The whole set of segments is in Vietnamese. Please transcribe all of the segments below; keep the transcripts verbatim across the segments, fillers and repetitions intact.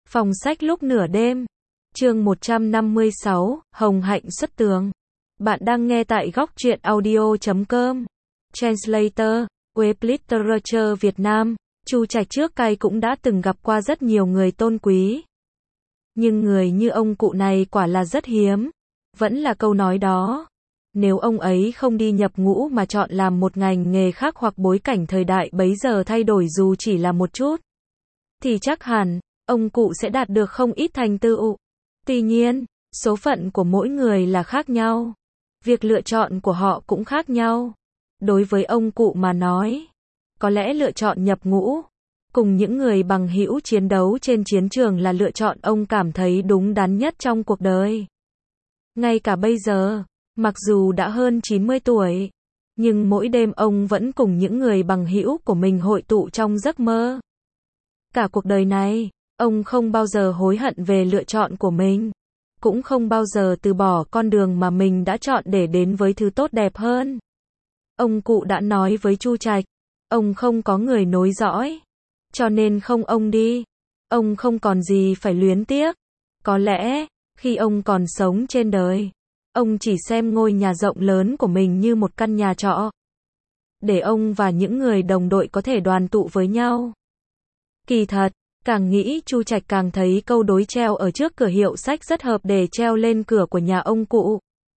Phòng sách lúc nửa đêm. Chương một trăm năm mươi sáu, Hồng Hạnh xuất tường. Bạn đang nghe tại góc truyện audio chấm com. Translator, Web Literature Việt Nam. Chu Trạch trước cai cũng đã từng gặp qua rất nhiều người tôn quý. Nhưng người như ông cụ này quả là rất hiếm. Vẫn là câu nói đó. Nếu ông ấy không đi nhập ngũ mà chọn làm một ngành nghề khác hoặc bối cảnh thời đại bấy giờ thay đổi dù chỉ là một chút, thì chắc hẳn, ông cụ sẽ đạt được không ít thành tựu. Tuy nhiên, số phận của mỗi người là khác nhau. Việc lựa chọn của họ cũng khác nhau. Đối với ông cụ mà nói, có lẽ lựa chọn nhập ngũ, cùng những người bằng hữu chiến đấu trên chiến trường là lựa chọn ông cảm thấy đúng đắn nhất trong cuộc đời. Ngay cả bây giờ, mặc dù đã hơn chín mươi tuổi, nhưng mỗi đêm ông vẫn cùng những người bằng hữu của mình hội tụ trong giấc mơ. Cả cuộc đời này, ông không bao giờ hối hận về lựa chọn của mình, cũng không bao giờ từ bỏ con đường mà mình đã chọn để đến với thứ tốt đẹp hơn. Ông cụ đã nói với Chu Trạch, ông không có người nối dõi, cho nên không ông đi, ông không còn gì phải luyến tiếc. Có lẽ, khi ông còn sống trên đời, ông chỉ xem ngôi nhà rộng lớn của mình như một căn nhà trọ, để ông và những người đồng đội có thể đoàn tụ với nhau. Kỳ thật, càng nghĩ Chu Trạch càng thấy câu đối treo ở trước cửa hiệu sách rất hợp để treo lên cửa của nhà ông cụ.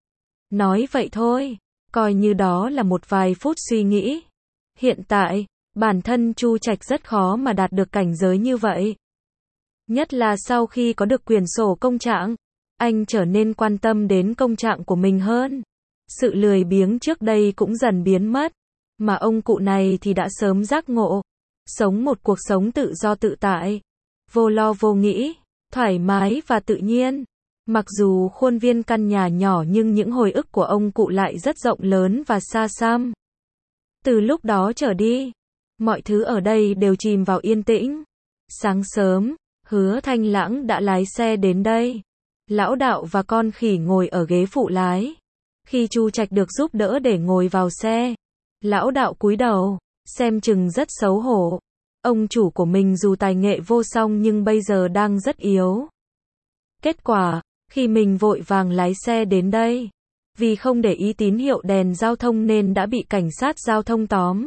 Nói vậy thôi, coi như đó là một vài phút suy nghĩ. Hiện tại, bản thân Chu Trạch rất khó mà đạt được cảnh giới như vậy. Nhất là sau khi có được quyển sổ công trạng, anh trở nên quan tâm đến công trạng của mình hơn. Sự lười biếng trước đây cũng dần biến mất, mà ông cụ này thì đã sớm giác ngộ. Sống một cuộc sống tự do tự tại, vô lo vô nghĩ, thoải mái và tự nhiên. Mặc dù khuôn viên căn nhà nhỏ nhưng những hồi ức của ông cụ lại rất rộng lớn và xa xăm. Từ lúc đó trở đi, mọi thứ ở đây đều chìm vào yên tĩnh. Sáng sớm, Hứa Thanh Lãng đã lái xe đến đây. Lão Đạo và con khỉ ngồi ở ghế phụ lái. Khi Chu Trạch được giúp đỡ để ngồi vào xe, Lão Đạo cúi đầu, xem chừng rất xấu hổ. Ông chủ của mình dù tài nghệ vô song nhưng bây giờ đang rất yếu. Kết quả, khi mình vội vàng lái xe đến đây, vì không để ý tín hiệu đèn giao thông nên đã bị cảnh sát giao thông tóm.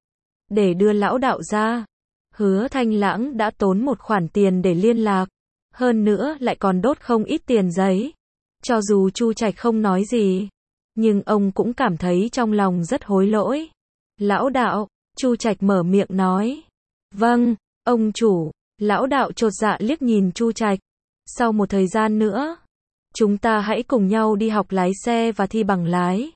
Để đưa Lão Đạo ra, Hứa Thanh Lãng đã tốn một khoản tiền để liên lạc, hơn nữa lại còn đốt không ít tiền giấy. Cho dù Chu Trạch không nói gì, nhưng ông cũng cảm thấy trong lòng rất hối lỗi. Lão Đạo, Chu Trạch mở miệng nói. Vâng, ông chủ. Lão Đạo chột dạ liếc nhìn Chu Trạch. Sau một thời gian nữa, chúng ta hãy cùng nhau đi học lái xe và thi bằng lái.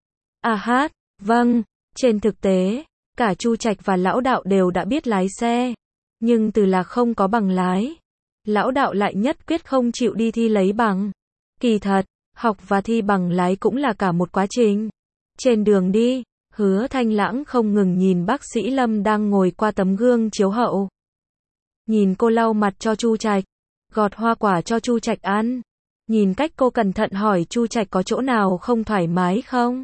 À hát, vâng. Trên thực tế, cả Chu Trạch và Lão Đạo đều đã biết lái xe, nhưng từ là không có bằng lái, Lão Đạo lại nhất quyết không chịu đi thi lấy bằng. Kỳ thật, học và thi bằng lái cũng là cả một quá trình. Trên đường đi, Hứa Thanh Lãng không ngừng nhìn bác sĩ Lâm đang ngồi qua tấm gương chiếu hậu. Nhìn cô lau mặt cho Chu Trạch, gọt hoa quả cho Chu Trạch ăn. Nhìn cách cô cẩn thận hỏi Chu Trạch có chỗ nào không thoải mái không.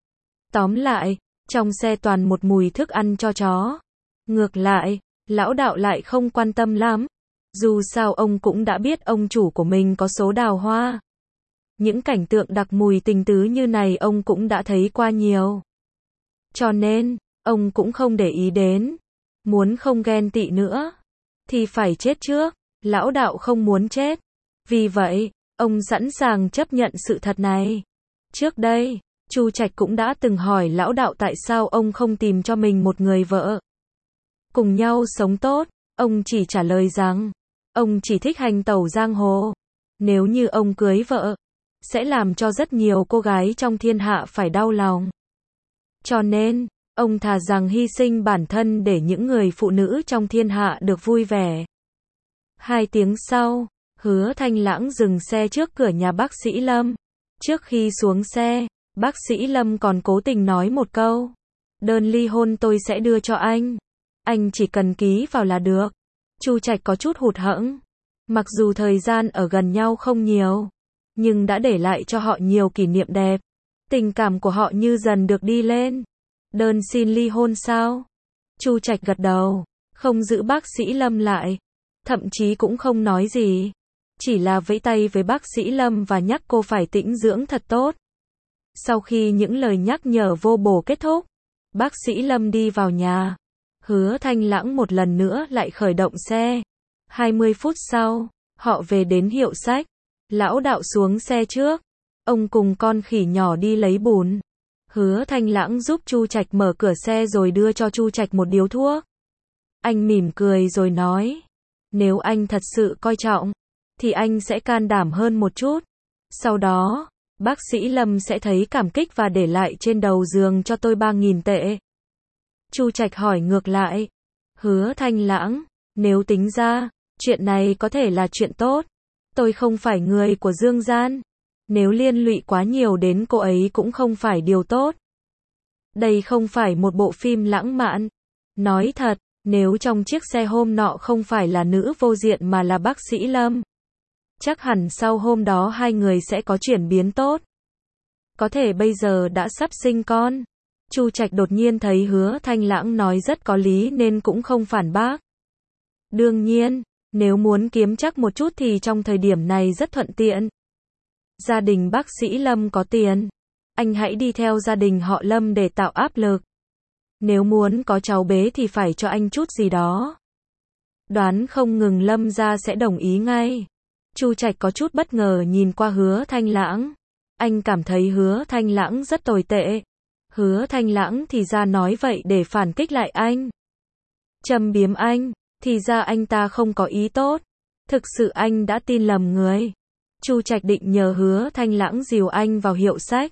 Tóm lại, trong xe toàn một mùi thức ăn cho chó. Ngược lại, Lão Đạo lại không quan tâm lắm. Dù sao ông cũng đã biết ông chủ của mình có số đào hoa. Những cảnh tượng đặc mùi tình tứ như này ông cũng đã thấy qua nhiều. Cho nên, ông cũng không để ý đến. Muốn không ghen tị nữa, thì phải chết trước. Lão Đạo không muốn chết. Vì vậy, ông sẵn sàng chấp nhận sự thật này. Trước đây, Chu Trạch cũng đã từng hỏi Lão Đạo tại sao ông không tìm cho mình một người vợ. Cùng nhau sống tốt, ông chỉ trả lời rằng, ông chỉ thích hành tẩu giang hồ. Nếu như ông cưới vợ, sẽ làm cho rất nhiều cô gái trong thiên hạ phải đau lòng. Cho nên, ông thà rằng hy sinh bản thân để những người phụ nữ trong thiên hạ được vui vẻ. Hai tiếng sau, Hứa Thanh Lãng dừng xe trước cửa nhà bác sĩ Lâm. Trước khi xuống xe, bác sĩ Lâm còn cố tình nói một câu. Đơn ly hôn tôi sẽ đưa cho anh. Anh chỉ cần ký vào là được. Chu Trạch có chút hụt hẫng. Mặc dù thời gian ở gần nhau không nhiều, nhưng đã để lại cho họ nhiều kỷ niệm đẹp. Tình cảm của họ như dần được đi lên. Đơn xin ly hôn sao? Chu Trạch gật đầu, không giữ bác sĩ Lâm lại. thậm chí cũng không nói gì. Chỉ là vẫy tay với bác sĩ Lâm và nhắc cô phải tĩnh dưỡng thật tốt. Sau khi những lời nhắc nhở vô bổ kết thúc, bác sĩ Lâm đi vào nhà. Hứa Thanh Lãng một lần nữa lại khởi động xe. hai mươi phút sau, họ về đến hiệu sách. Lão đạo xuống xe trước. Ông cùng con khỉ nhỏ đi lấy bùn. Hứa Thanh Lãng giúp Chu Trạch mở cửa xe rồi đưa cho Chu Trạch một điếu thuốc. Anh mỉm cười rồi nói, nếu anh thật sự coi trọng, thì anh sẽ can đảm hơn một chút. Sau đó, bác sĩ Lâm sẽ thấy cảm kích và để lại trên đầu giường cho tôi ba nghìn tệ. Chu Trạch hỏi ngược lại, Hứa Thanh Lãng, nếu tính ra, chuyện này có thể là chuyện tốt. Tôi không phải người của dương gian. Nếu liên lụy quá nhiều đến cô ấy cũng không phải điều tốt. Đây không phải một bộ phim lãng mạn. Nói thật, nếu trong chiếc xe hôm nọ không phải là nữ vô diện mà là bác sĩ Lâm, chắc hẳn sau hôm đó hai người sẽ có chuyển biến tốt. Có thể bây giờ đã sắp sinh con. Chu Trạch đột nhiên thấy Hứa Thanh Lãng nói rất có lý nên cũng không phản bác. Đương nhiên, nếu muốn kiếm chắc một chút thì trong thời điểm này rất thuận tiện. Gia đình bác sĩ Lâm có tiền. Anh hãy đi theo gia đình họ Lâm để tạo áp lực. Nếu muốn có cháu bé thì phải cho anh chút gì đó. Đoán không ngừng Lâm gia sẽ đồng ý ngay. Chu Trạch có chút bất ngờ nhìn qua Hứa Thanh Lãng. Anh cảm thấy Hứa Thanh Lãng rất tồi tệ. Hứa Thanh Lãng thì ra nói vậy để phản kích lại anh. Châm biếm anh, thì ra anh ta không có ý tốt. Thực sự anh đã tin lầm người. Chu Trạch định nhờ Hứa Thanh Lãng dìu anh vào hiệu sách.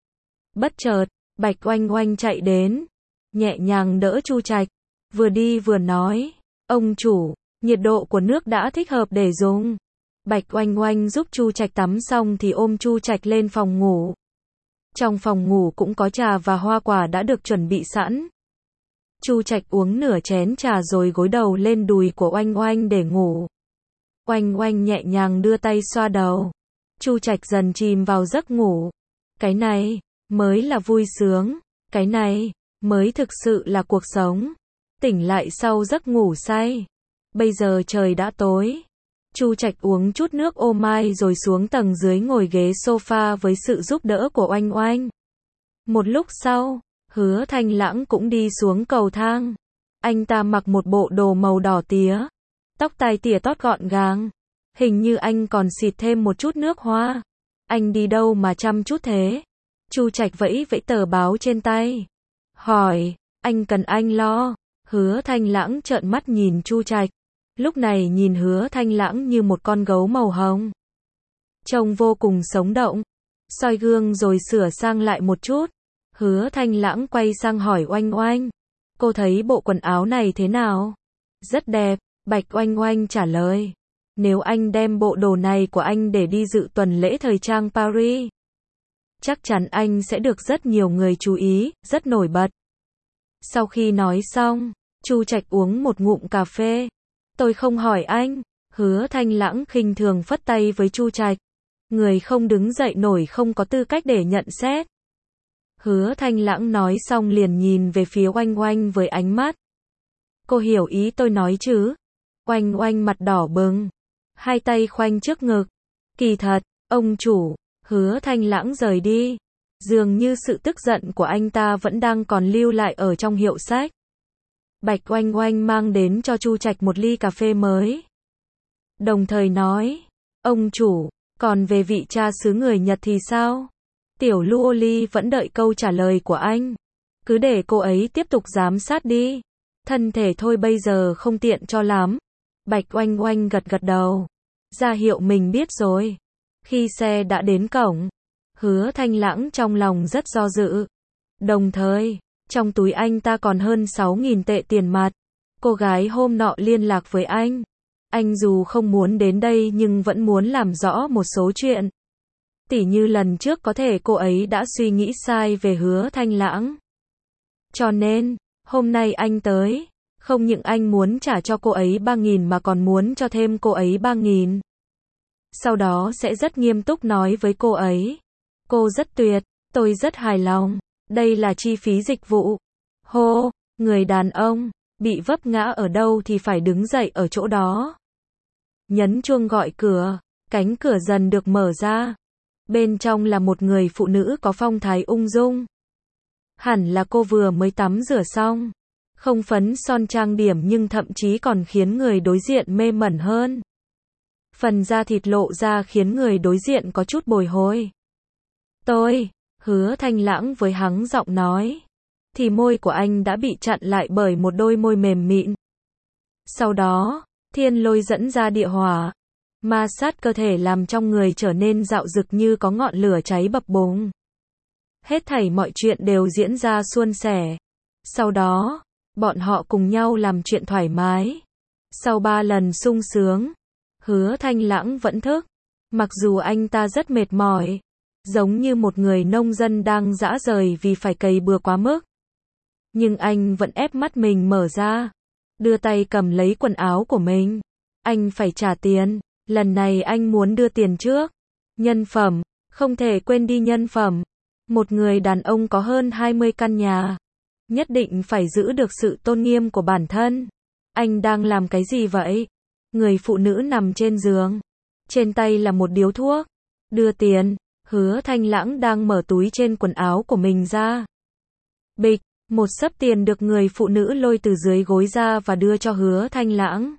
Bất chợt, Bạch Oanh Oanh chạy đến, nhẹ nhàng đỡ Chu Trạch, vừa đi vừa nói, ông chủ, nhiệt độ của nước đã thích hợp để dùng. Bạch Oanh Oanh giúp Chu Trạch tắm xong thì ôm Chu Trạch lên phòng ngủ. Trong phòng ngủ cũng có trà và hoa quả đã được chuẩn bị sẵn. Chu Trạch uống nửa chén trà rồi gối đầu lên đùi của Oanh Oanh để ngủ. Oanh Oanh nhẹ nhàng đưa tay xoa đầu. Chu Trạch dần chìm vào giấc ngủ. Cái này mới là vui sướng, cái này mới thực sự là cuộc sống. Tỉnh lại sau giấc ngủ say. Bây giờ trời đã tối. Chu Trạch uống chút nước ô mai rồi xuống tầng dưới ngồi ghế sofa với sự giúp đỡ của Oanh Oanh. Một lúc sau, Hứa Thanh Lãng cũng đi xuống cầu thang. Anh ta mặc một bộ đồ màu đỏ tía, tóc tai tỉa tót gọn gàng. Hình như anh còn xịt thêm một chút nước hoa. Anh đi đâu mà chăm chút thế? Chu Trạch vẫy vẫy tờ báo trên tay. Hỏi, anh cần anh lo. Hứa Thanh Lãng trợn mắt nhìn Chu Trạch. Lúc này nhìn Hứa Thanh Lãng như một con gấu màu hồng. Trông vô cùng sống động. Soi gương rồi sửa sang lại một chút. Hứa Thanh Lãng quay sang hỏi Oanh Oanh. Cô thấy bộ quần áo này thế nào? Rất đẹp, Bạch Oanh Oanh trả lời. Nếu anh đem bộ đồ này của anh để đi dự tuần lễ thời trang Paris, chắc chắn anh sẽ được rất nhiều người chú ý, rất nổi bật. Sau khi nói xong, Chu Trạch uống một ngụm cà phê. Tôi không hỏi anh. Hứa Thanh Lãng khinh thường phất tay với Chu Trạch. Người không đứng dậy nổi không có tư cách để nhận xét. Hứa Thanh Lãng nói xong liền nhìn về phía Oanh Oanh với ánh mắt. Cô hiểu ý tôi nói chứ? Oanh Oanh mặt đỏ bừng, hai tay khoanh trước ngực. Kỳ thật, ông chủ. Hứa Thanh Lãng rời đi. Dường như sự tức giận của anh ta vẫn đang còn lưu lại ở trong hiệu sách. Bạch Oanh Oanh mang đến cho Chu Trạch một ly cà phê mới. Đồng thời nói, ông chủ, còn về vị cha xứ người Nhật thì sao? Tiểu Lu Ly vẫn đợi câu trả lời của anh. Cứ để cô ấy tiếp tục giám sát đi. Thân thể thôi bây giờ không tiện cho lắm. Bạch Oanh Oanh gật gật đầu. Ra hiệu mình biết rồi. Khi xe đã đến cổng, Hứa Thanh Lãng trong lòng rất do dự. Đồng thời, trong túi anh ta còn hơn sáu nghìn tệ tiền mặt. Cô gái hôm nọ liên lạc với anh. Anh dù không muốn đến đây nhưng vẫn muốn làm rõ một số chuyện. Tỉ như lần trước có thể cô ấy đã suy nghĩ sai về Hứa Thanh Lãng. Cho nên, hôm nay anh tới, không những anh muốn trả cho cô ấy ba nghìn mà còn muốn cho thêm cô ấy ba nghìn. Sau đó sẽ rất nghiêm túc nói với cô ấy. Cô rất tuyệt, tôi rất hài lòng. Đây là chi phí dịch vụ. Hô, người đàn ông, bị vấp ngã ở đâu thì phải đứng dậy ở chỗ đó. nhấn chuông gọi cửa, cánh cửa dần được mở ra. Bên trong là một người phụ nữ có phong thái ung dung. Hẳn là cô vừa mới tắm rửa xong. Không phấn son trang điểm nhưng thậm chí còn khiến người đối diện mê mẩn hơn. Phần da thịt lộ ra khiến người đối diện có chút bồi hồi. Tôi, Hứa Thanh Lãng với hắng giọng nói. Thì môi của anh đã bị chặn lại bởi một đôi môi mềm mịn. Sau đó, thiên lôi dẫn ra địa hỏa. Ma sát cơ thể làm trong người trở nên rạo rực như có ngọn lửa cháy bập bùng. Hết thảy mọi chuyện đều diễn ra suôn sẻ. Sau đó, bọn họ cùng nhau làm chuyện thoải mái. Sau ba lần sung sướng, Hứa Thanh Lãng vẫn thức. Mặc dù anh ta rất mệt mỏi, giống như một người nông dân đang rã rời vì phải cày bừa quá mức. Nhưng anh vẫn ép mắt mình mở ra, đưa tay cầm lấy quần áo của mình. Anh phải trả tiền, lần này anh muốn đưa tiền trước. Nhân phẩm, không thể quên đi nhân phẩm. Một người đàn ông có hơn hai mươi căn nhà, nhất định phải giữ được sự tôn nghiêm của bản thân. Anh đang làm cái gì vậy? Người phụ nữ nằm trên giường, trên tay là một điếu thuốc. Đưa tiền. Hứa Thanh Lãng đang mở túi trên quần áo của mình ra. Bịch, một xấp tiền được người phụ nữ lôi từ dưới gối ra và đưa cho Hứa Thanh Lãng.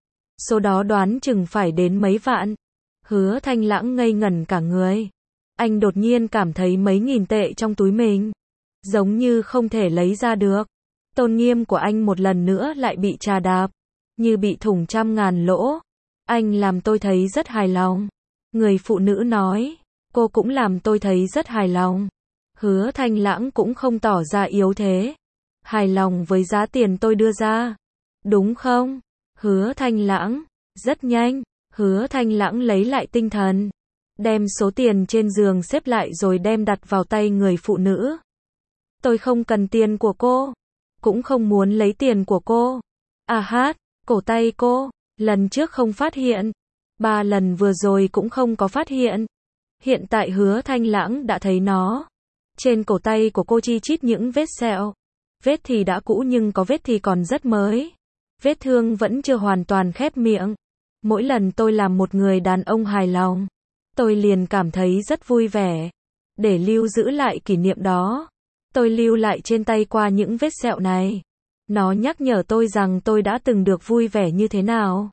Số đó đoán chừng phải đến mấy vạn. Hứa Thanh Lãng ngây ngẩn cả người. Anh đột nhiên cảm thấy mấy nghìn tệ trong túi mình, giống như không thể lấy ra được. Tôn nghiêm của anh một lần nữa lại bị trà đạp, như bị thủng trăm ngàn lỗ. Anh làm tôi thấy rất hài lòng. Người phụ nữ nói, cô cũng làm tôi thấy rất hài lòng. Hứa Thanh Lãng cũng không tỏ ra yếu thế. Hài lòng với giá tiền tôi đưa ra, đúng không? Hứa Thanh Lãng, rất nhanh, Hứa Thanh Lãng lấy lại tinh thần, đem số tiền trên giường xếp lại rồi đem đặt vào tay người phụ nữ. Tôi không cần tiền của cô, cũng không muốn lấy tiền của cô. À hát, cổ tay cô, lần trước không phát hiện, ba lần vừa rồi cũng không có phát hiện. Hiện tại Hứa Thanh Lãng đã thấy nó. Trên cổ tay của cô chi chít những vết sẹo. Vết thì đã cũ nhưng có vết thì còn rất mới. Vết thương vẫn chưa hoàn toàn khép miệng. Mỗi lần tôi làm một người đàn ông hài lòng, tôi liền cảm thấy rất vui vẻ. Để lưu giữ lại kỷ niệm đó, tôi lưu lại trên tay qua những vết sẹo này. Nó nhắc nhở tôi rằng tôi đã từng được vui vẻ như thế nào.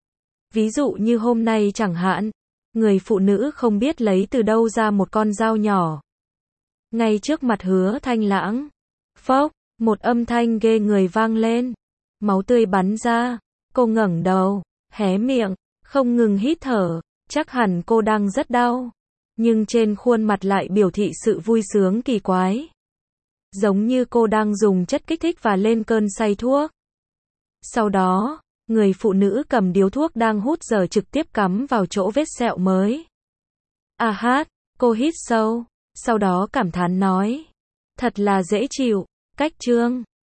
Ví dụ như hôm nay chẳng hạn, người phụ nữ không biết lấy từ đâu ra một con dao nhỏ. Ngay trước mặt Hứa Thanh Lãng. Phốc, một âm thanh ghê người vang lên. Máu tươi bắn ra. Cô ngẩng đầu, hé miệng, không ngừng hít thở. Chắc hẳn cô đang rất đau. Nhưng trên khuôn mặt lại biểu thị sự vui sướng kỳ quái. Giống như cô đang dùng chất kích thích và lên cơn say thuốc. Sau đó, người phụ nữ cầm điếu thuốc đang hút giờ trực tiếp cắm vào chỗ vết sẹo mới. À hát, cô hít sâu, sau đó cảm thán nói. Thật là dễ chịu, cách trương.